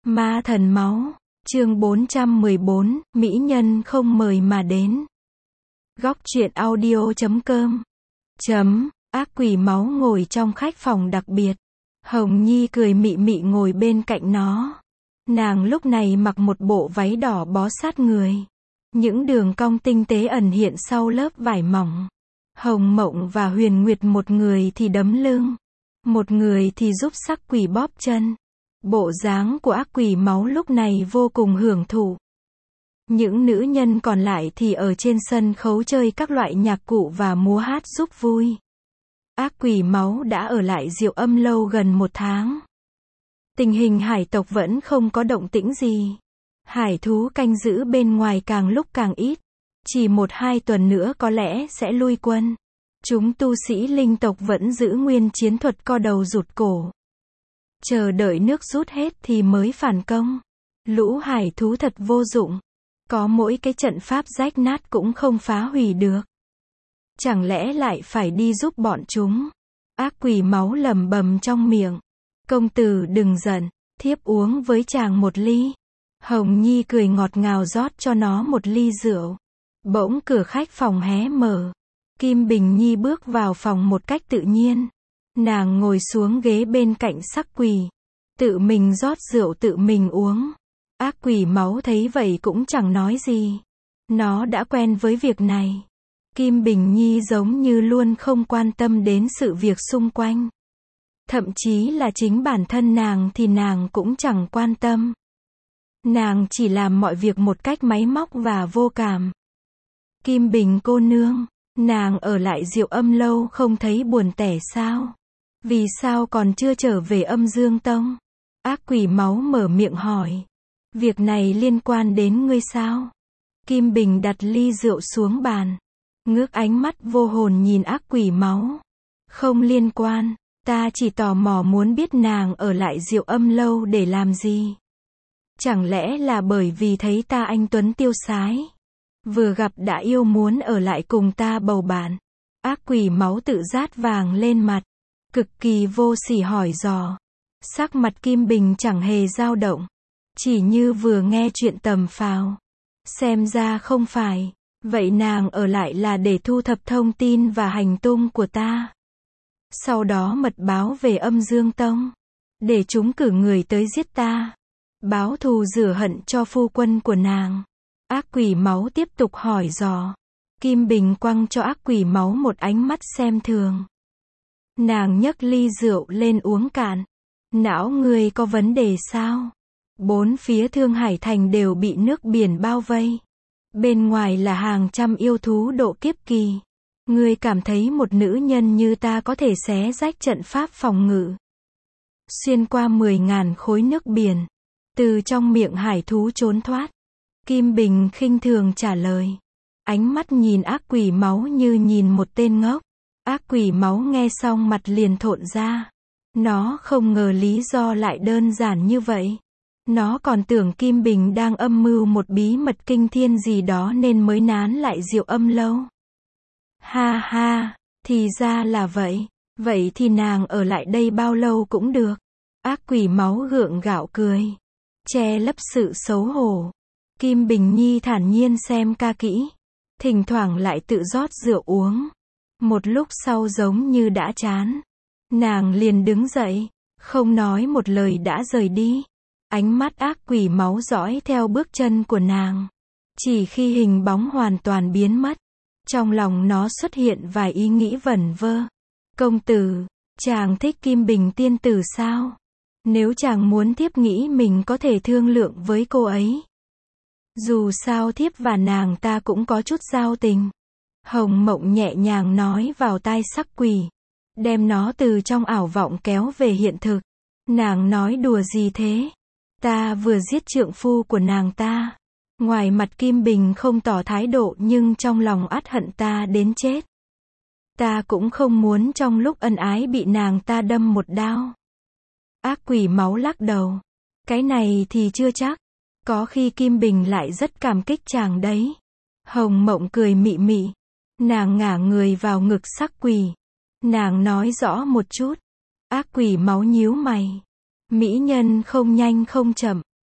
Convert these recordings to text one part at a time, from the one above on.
Ma thần máu, chương 414, mỹ nhân không mời mà đến. Góc truyện audio.com. Ác quỷ máu ngồi trong khách phòng đặc biệt. Hồng Nhi cười mị mị ngồi bên cạnh nó. Nàng lúc này mặc một bộ váy đỏ bó sát người. Những đường cong tinh tế ẩn hiện sau lớp vải mỏng. Hồng Mộng và Huyền Nguyệt một người thì đấm lưng, một người thì giúp sắc quỷ bóp chân. Bộ dáng của ác quỷ máu lúc này vô cùng hưởng thụ. Những nữ nhân còn lại thì ở trên sân khấu chơi các loại nhạc cụ và múa hát giúp vui. Ác quỷ máu đã ở lại Diệu Âm lâu gần 1 tháng. Tình hình hải tộc vẫn không có động tĩnh gì. Hải thú canh giữ bên ngoài càng lúc càng ít. Chỉ 1-2 tuần nữa có lẽ sẽ lui quân. Chúng tu sĩ linh tộc vẫn giữ nguyên chiến thuật co đầu rụt cổ. Chờ đợi nước rút hết thì mới phản công. Lũ hải thú thật vô dụng. Có mỗi cái trận pháp rách nát cũng không phá hủy được. Chẳng lẽ lại phải đi giúp bọn chúng? Ác quỷ máu lẩm bẩm trong miệng. Công tử đừng giận, thiếp uống với chàng một ly. Hồng Nhi cười ngọt ngào rót cho nó một ly rượu. Bỗng cửa khách phòng hé mở. Kim Bình Nhi bước vào phòng một cách tự nhiên. Nàng ngồi xuống ghế bên cạnh sắc quỷ. Tự mình rót rượu tự mình uống. Ác quỷ máu thấy vậy cũng chẳng nói gì. Nó đã quen với việc này. Kim Bình Nhi giống như luôn không quan tâm đến sự việc xung quanh. Thậm chí là chính bản thân nàng thì nàng cũng chẳng quan tâm. Nàng chỉ làm mọi việc một cách máy móc và vô cảm. Kim Bình cô nương, nàng ở lại Diệu Âm lâu không thấy buồn tẻ sao? Vì sao còn chưa trở về Âm Dương Tông? Ác quỷ máu mở miệng hỏi. Việc này liên quan đến ngươi sao? Kim Bình đặt ly rượu xuống bàn. Ngước ánh mắt vô hồn nhìn ác quỷ máu. Không liên quan, ta chỉ tò mò muốn biết nàng ở lại Diệu Âm lâu để làm gì? Chẳng lẽ là bởi vì thấy ta anh tuấn tiêu sái? Vừa gặp đã yêu muốn ở lại cùng ta bầu bạn. Ác quỷ máu tự rát vàng lên mặt. Cực kỳ vô sỉ hỏi dò. Sắc mặt Kim Bình chẳng hề dao động. Chỉ như vừa nghe chuyện tầm phào. Xem ra không phải. Vậy nàng ở lại là để thu thập thông tin và hành tung của ta. Sau đó mật báo về Âm Dương Tông. Để chúng cử người tới giết ta. Báo thù rửa hận cho phu quân của nàng. Ác quỷ máu tiếp tục hỏi dò. Kim Bình quăng cho ác quỷ máu một ánh mắt xem thường. Nàng nhấc ly rượu lên uống cạn. Não ngươi có vấn đề sao? 4 phía Thương Hải Thành đều bị nước biển bao vây. Bên ngoài là hàng trăm yêu thú độ kiếp kỳ. Ngươi cảm thấy một nữ nhân như ta có thể xé rách trận pháp phòng ngự. Xuyên qua 10.000 khối nước biển. Từ trong miệng hải thú trốn thoát. Kim Bình khinh thường trả lời. Ánh mắt nhìn ác quỷ máu như nhìn một tên ngốc. Ác quỷ máu nghe xong mặt liền thộn ra. Nó không ngờ lý do lại đơn giản như vậy. Nó còn tưởng Kim Bình đang âm mưu một bí mật kinh thiên gì đó nên mới nán lại Diệu Âm lâu. Ha ha, thì ra là vậy. Vậy thì nàng ở lại đây bao lâu cũng được. Ác quỷ máu gượng gạo cười. Che lấp sự xấu hổ. Kim Bình Nhi thản nhiên xem ca kỹ. Thỉnh thoảng lại tự rót rượu uống. Một lúc sau giống như đã chán. Nàng liền đứng dậy. Không nói một lời đã rời đi. Ánh mắt ác quỷ máu dõi theo bước chân của nàng. Chỉ khi hình bóng hoàn toàn biến mất. Trong lòng nó xuất hiện vài ý nghĩ vẩn vơ. Công tử, chàng thích Kim Bình tiên tử sao? Nếu chàng muốn thiếp nghĩ mình có thể thương lượng với cô ấy. Dù sao thiếp và nàng ta cũng có chút giao tình. Hồng Mộng nhẹ nhàng nói vào tai sắc quỷ. Đem nó từ trong ảo vọng kéo về hiện thực. Nàng nói đùa gì thế? Ta vừa giết trượng phu của nàng ta. Ngoài mặt Kim Bình không tỏ thái độ nhưng trong lòng ắt hận ta đến chết. Ta cũng không muốn trong lúc ân ái bị nàng ta đâm một đao. Ác quỷ máu lắc đầu. Cái này thì chưa chắc. Có khi Kim Bình lại rất cảm kích chàng đấy. Hồng Mộng cười mị mị. Nàng ngả người vào ngực sắc quỷ. Nàng nói rõ một chút. Ác quỷ máu nhíu mày. Mỹ nhân không nhanh không chậm.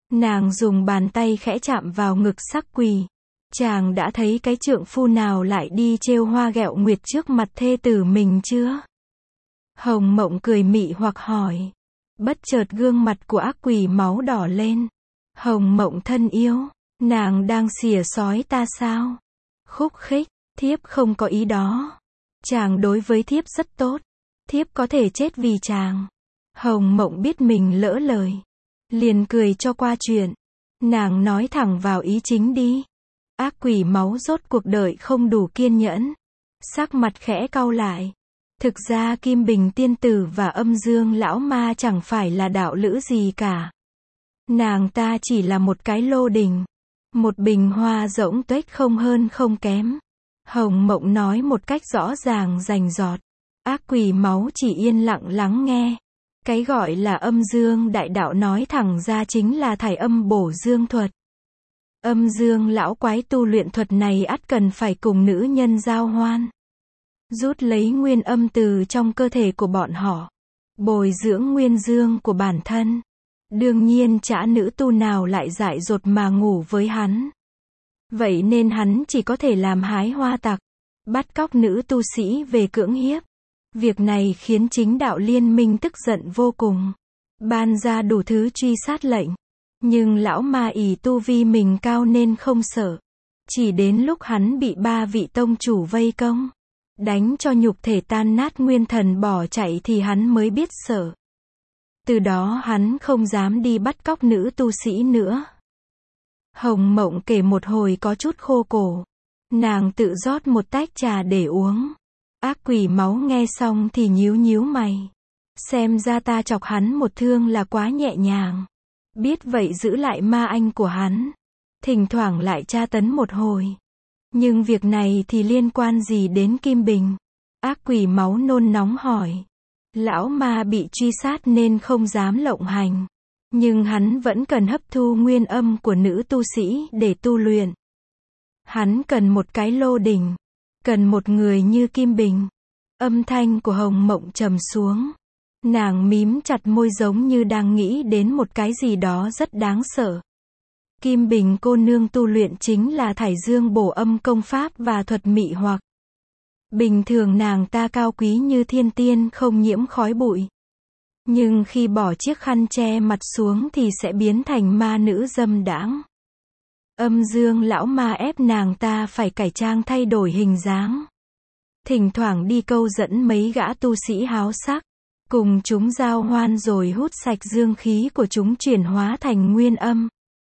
Nàng dùng bàn tay khẽ chạm vào ngực Sắc Quỳ. Chàng đã thấy cái trượng phu nào lại đi trêu hoa ghẹo nguyệt trước mặt thê tử mình chưa? Hồng Mộng cười mị hoặc hỏi. Bất chợt gương mặt của Ác Quỷ máu đỏ lên. Hồng Mộng thân yêu, nàng đang xỉa xói ta sao? Khúc khích, thiếp không có ý đó. Chàng đối với thiếp rất tốt. Thiếp có thể chết vì chàng. Hồng Mộng biết mình lỡ lời. Liền cười cho qua chuyện. Nàng nói thẳng vào ý chính đi. Ác Quỷ máu rốt cuộc đợi không đủ kiên nhẫn. Sắc mặt khẽ cau lại. Thực ra Kim Bình tiên tử và Âm Dương lão ma chẳng phải là đạo lữ gì cả. Nàng ta chỉ là một cái lô đình. Một bình hoa rỗng tuếch không hơn không kém. Hồng Mộng nói một cách rõ ràng rành rọt. Ác Quỷ máu chỉ yên lặng lắng nghe. Cái gọi là âm dương đại đạo nói thẳng ra chính là thải âm bổ dương thuật. Âm dương lão quái tu luyện thuật này ắt cần phải cùng nữ nhân giao hoan. Rút lấy nguyên âm từ trong cơ thể của bọn họ. Bồi dưỡng nguyên dương của bản thân. Đương nhiên chả nữ tu nào lại dại dột mà ngủ với hắn. Vậy nên hắn chỉ có thể làm hái hoa tặc. Bắt cóc nữ tu sĩ về cưỡng hiếp. Việc này khiến chính đạo liên minh tức giận vô cùng. Ban ra đủ thứ truy sát lệnh. Nhưng lão ma ỷ tu vi mình cao nên không sợ. Chỉ đến lúc hắn bị 3 vị tông chủ vây công. Đánh cho nhục thể tan nát nguyên thần bỏ chạy thì hắn mới biết sợ. Từ đó hắn không dám đi bắt cóc nữ tu sĩ nữa. Hồng Mộng kể một hồi có chút khô cổ. Nàng tự rót một tách trà để uống. Ác Quỷ máu nghe xong thì nhíu nhíu mày. Xem ra ta chọc hắn một thương là quá nhẹ nhàng. Biết vậy giữ lại ma anh của hắn. Thỉnh thoảng lại tra tấn một hồi. Nhưng việc này thì liên quan gì đến Kim Bình? Ác Quỷ máu nôn nóng hỏi. Lão ma bị truy sát nên không dám lộng hành. Nhưng hắn vẫn cần hấp thu nguyên âm của nữ tu sĩ để tu luyện. Hắn cần một cái lô đỉnh. Cần một người như Kim Bình. Âm thanh của Hồng Mộng trầm xuống. Nàng mím chặt môi giống như đang nghĩ đến một cái gì đó rất đáng sợ. Kim Bình cô nương tu luyện chính là thải dương bổ âm công pháp và thuật mị hoặc. Bình thường nàng ta cao quý như thiên tiên không nhiễm khói bụi. Nhưng khi bỏ chiếc khăn che mặt xuống thì sẽ biến thành ma nữ dâm đãng. Âm dương lão ma ép nàng ta phải cải trang thay đổi hình dáng. Thỉnh thoảng đi câu dẫn mấy gã tu sĩ háo sắc. Cùng chúng giao hoan rồi hút sạch dương khí của chúng chuyển hóa thành nguyên âm.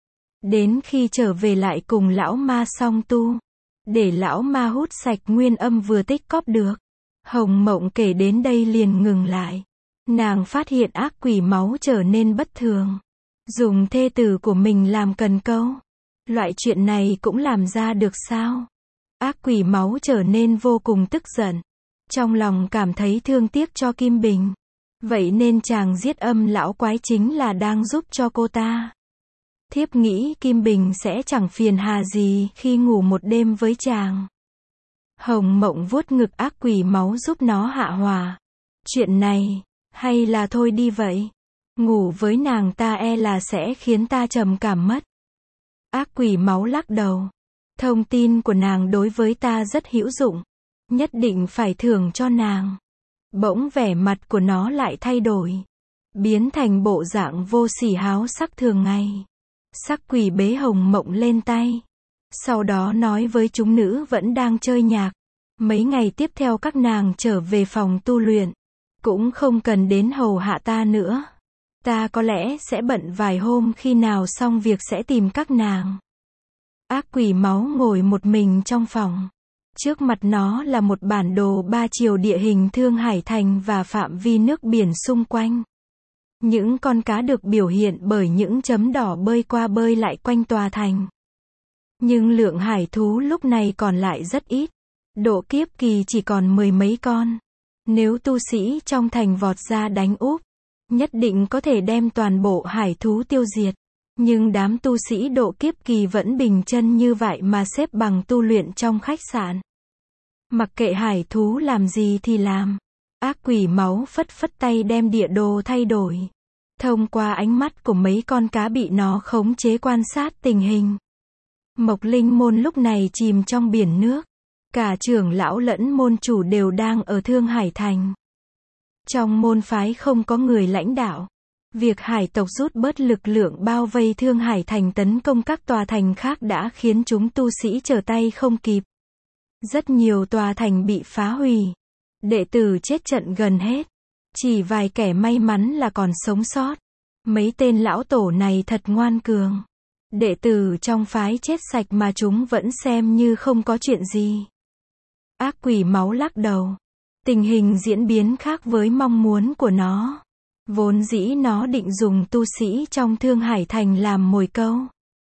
Đến khi trở về lại cùng lão ma song tu. Để lão ma hút sạch nguyên âm vừa tích cóp được. Hồng Mộng kể đến đây liền ngừng lại. Nàng phát hiện Ác Quỷ máu trở nên bất thường. Dùng thê tử của mình làm cần câu. Loại chuyện này cũng làm ra được sao? Ác Quỷ máu trở nên vô cùng tức giận. Trong lòng cảm thấy thương tiếc cho Kim Bình. Vậy nên chàng giết âm lão quái chính là đang giúp cho cô ta. Thiếp nghĩ Kim Bình sẽ chẳng phiền hà gì khi ngủ một đêm với chàng. Hồng Mộng vuốt ngực Ác Quỷ máu giúp nó hạ hòa. Chuyện này, hay là thôi đi vậy? Ngủ với nàng ta e là sẽ khiến ta trầm cảm mất. Ác Quỷ máu lắc đầu. Thông tin của nàng đối với ta rất hữu dụng. Nhất định phải thưởng cho nàng. Bỗng vẻ mặt của nó lại thay đổi. Biến thành bộ dạng vô sỉ háo sắc thường ngày. Sắc Quỷ bế Hồng Mộng lên tay. Sau đó nói với chúng nữ vẫn đang chơi nhạc. Mấy ngày tiếp theo các nàng trở về phòng tu luyện. Cũng không cần đến hầu hạ ta nữa. Ta có lẽ sẽ bận vài hôm, khi nào xong việc sẽ tìm các nàng. Ác Quỷ máu ngồi một mình trong phòng. Trước mặt nó là một bản đồ 3 chiều địa hình Thương Hải Thành và phạm vi nước biển xung quanh. Những con cá được biểu hiện bởi những chấm đỏ bơi qua bơi lại quanh tòa thành. Nhưng lượng hải thú lúc này còn lại rất ít. Độ kiếp kỳ chỉ còn 10 mấy con. Nếu tu sĩ trong thành vọt ra đánh úp, nhất định có thể đem toàn bộ hải thú tiêu diệt. Nhưng đám tu sĩ độ kiếp kỳ vẫn bình chân như vậy mà xếp bằng tu luyện trong khách sạn. Mặc kệ hải thú làm gì thì làm. Ác Quỷ máu phất phất tay đem địa đồ thay đổi. Thông qua ánh mắt của mấy con cá bị nó khống chế quan sát tình hình. Mộc Linh môn lúc này chìm trong biển nước. Cả trưởng lão lẫn môn chủ đều đang ở Thương Hải Thành. Trong môn phái không có người lãnh đạo. Việc hải tộc rút bớt lực lượng bao vây Thương Hải Thành tấn công các tòa thành khác đã khiến chúng tu sĩ trở tay không kịp. Rất nhiều tòa thành bị phá hủy. Đệ tử chết trận gần hết. Chỉ vài kẻ may mắn là còn sống sót. Mấy tên lão tổ này thật ngoan cường. Đệ tử trong phái chết sạch mà chúng vẫn xem như không có chuyện gì. Ác quỷ máu lắc đầu. Tình hình diễn biến khác với mong muốn của nó. Vốn dĩ nó định dùng tu sĩ trong Thương Hải Thành làm mồi câu.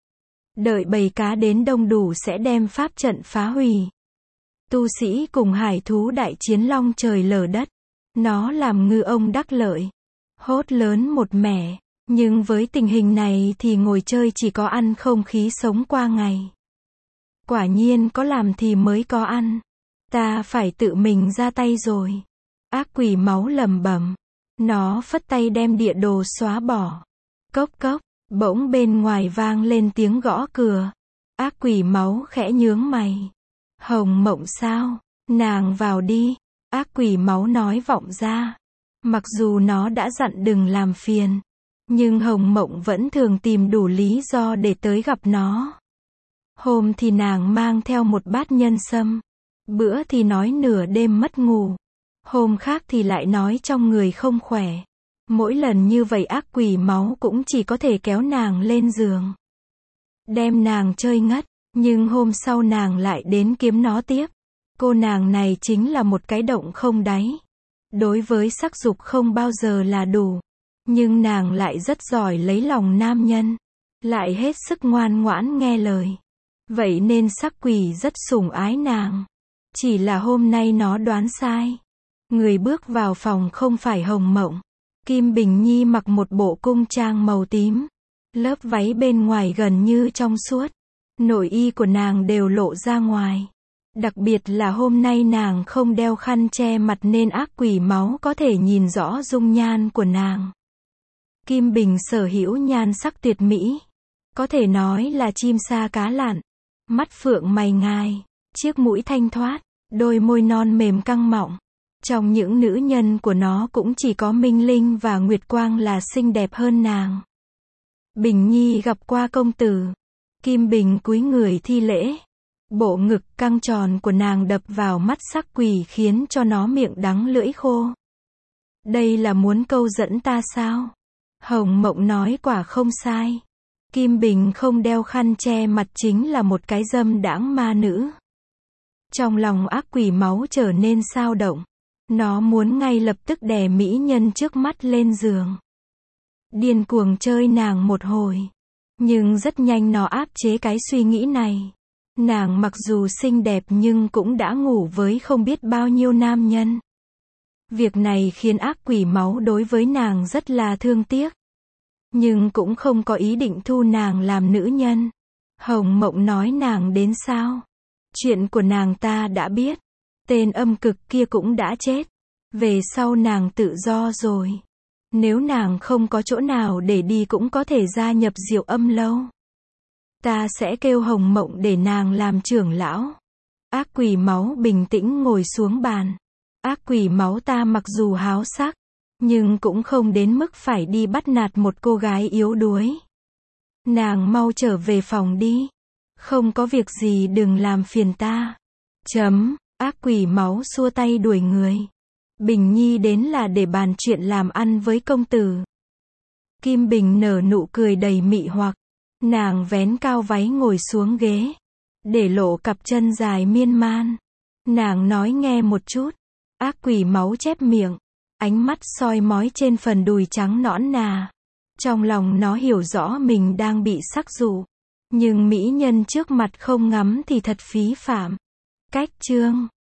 Đợi bầy cá đến đông đủ sẽ đem pháp trận phá hủy. Tu sĩ cùng hải thú đại chiến long trời lở đất. Nó làm ngư ông đắc lợi. Hốt lớn một mẻ. Nhưng với tình hình này thì ngồi chơi chỉ có ăn không khí sống qua ngày. Quả nhiên có làm thì mới có ăn. Ta phải tự mình ra tay rồi. Ác quỷ máu lẩm bẩm. Nó phất tay đem địa đồ xóa bỏ. Cốc cốc, bỗng bên ngoài vang lên tiếng gõ cửa. Ác quỷ máu khẽ nhướng mày. Hồng Mộng sao? Nàng vào đi. Ác quỷ máu nói vọng ra. Mặc dù nó đã dặn đừng làm phiền. Nhưng Hồng Mộng vẫn thường tìm đủ lý do để tới gặp nó. Hôm thì nàng mang theo một bát nhân sâm. Bữa thì nói nửa đêm mất ngủ. Hôm khác thì lại nói trong người không khỏe. Mỗi lần như vậy ác quỷ máu cũng chỉ có thể kéo nàng lên giường. Đem nàng chơi ngất. Nhưng hôm sau nàng lại đến kiếm nó tiếp. Cô nàng này chính là một cái động không đáy. Đối với sắc dục không bao giờ là đủ. Nhưng nàng lại rất giỏi lấy lòng nam nhân. Lại hết sức ngoan ngoãn nghe lời. Vậy nên sắc quỷ rất sủng ái nàng. Chỉ là hôm nay nó đoán sai. Người bước vào phòng không phải Hồng Mộng. Kim Bình Nhi mặc một bộ cung trang màu tím. Lớp váy bên ngoài gần như trong suốt. Nội y của nàng đều lộ ra ngoài. Đặc biệt là hôm nay nàng không đeo khăn che mặt nên ác quỷ máu có thể nhìn rõ dung nhan của nàng. Kim Bình sở hữu nhan sắc tuyệt mỹ. Có thể nói là chim sa cá lặn. Mắt phượng mày ngài. Chiếc mũi thanh thoát. Đôi môi non mềm căng mọng. Trong những nữ nhân của nó cũng chỉ có Minh Linh và Nguyệt Quang là xinh đẹp hơn nàng. Bình Nhi gặp qua công tử. Kim Bình cúi người thi lễ. Bộ ngực căng tròn của nàng đập vào mắt sắc quỷ khiến cho nó miệng đắng lưỡi khô. Đây là muốn câu dẫn ta sao? Hồng Mộng nói quả không sai. Kim Bình không đeo khăn che mặt chính là một cái dâm đãng ma nữ. Trong lòng ác quỷ máu trở nên xao động. Nó muốn ngay lập tức đè mỹ nhân trước mắt lên giường. Điên cuồng chơi nàng một hồi. Nhưng rất nhanh nó áp chế cái suy nghĩ này. Nàng mặc dù xinh đẹp nhưng cũng đã ngủ với không biết bao nhiêu nam nhân. Việc này khiến ác quỷ máu đối với nàng rất là thương tiếc. Nhưng cũng không có ý định thu nàng làm nữ nhân. Hồng Mộng nói nàng đến sao? Chuyện của nàng ta đã biết. Tên âm cực kia cũng đã chết. Về sau nàng tự do rồi. Nếu nàng không có chỗ nào để đi cũng có thể gia nhập Diệu Âm lâu. Ta sẽ kêu Hồng Mộng để nàng làm trưởng lão. Ác quỷ máu bình tĩnh ngồi xuống bàn. Ác quỷ máu ta mặc dù háo sắc, nhưng cũng không đến mức phải đi bắt nạt một cô gái yếu đuối. Nàng mau trở về phòng đi. Không có việc gì đừng làm phiền ta. Ác quỷ máu xua tay đuổi người. Bình Nhi đến là để bàn chuyện làm ăn với công tử. Kim Bình nở nụ cười đầy mị hoặc. Nàng vén cao váy ngồi xuống ghế. Để lộ cặp chân dài miên man. Nàng nói nghe một chút. Ác quỷ máu chép miệng. Ánh mắt soi mói trên phần đùi trắng nõn nà. Trong lòng nó hiểu rõ mình đang bị sắc dụ. Nhưng mỹ nhân trước mặt không ngắm thì thật phí phạm. Cách chương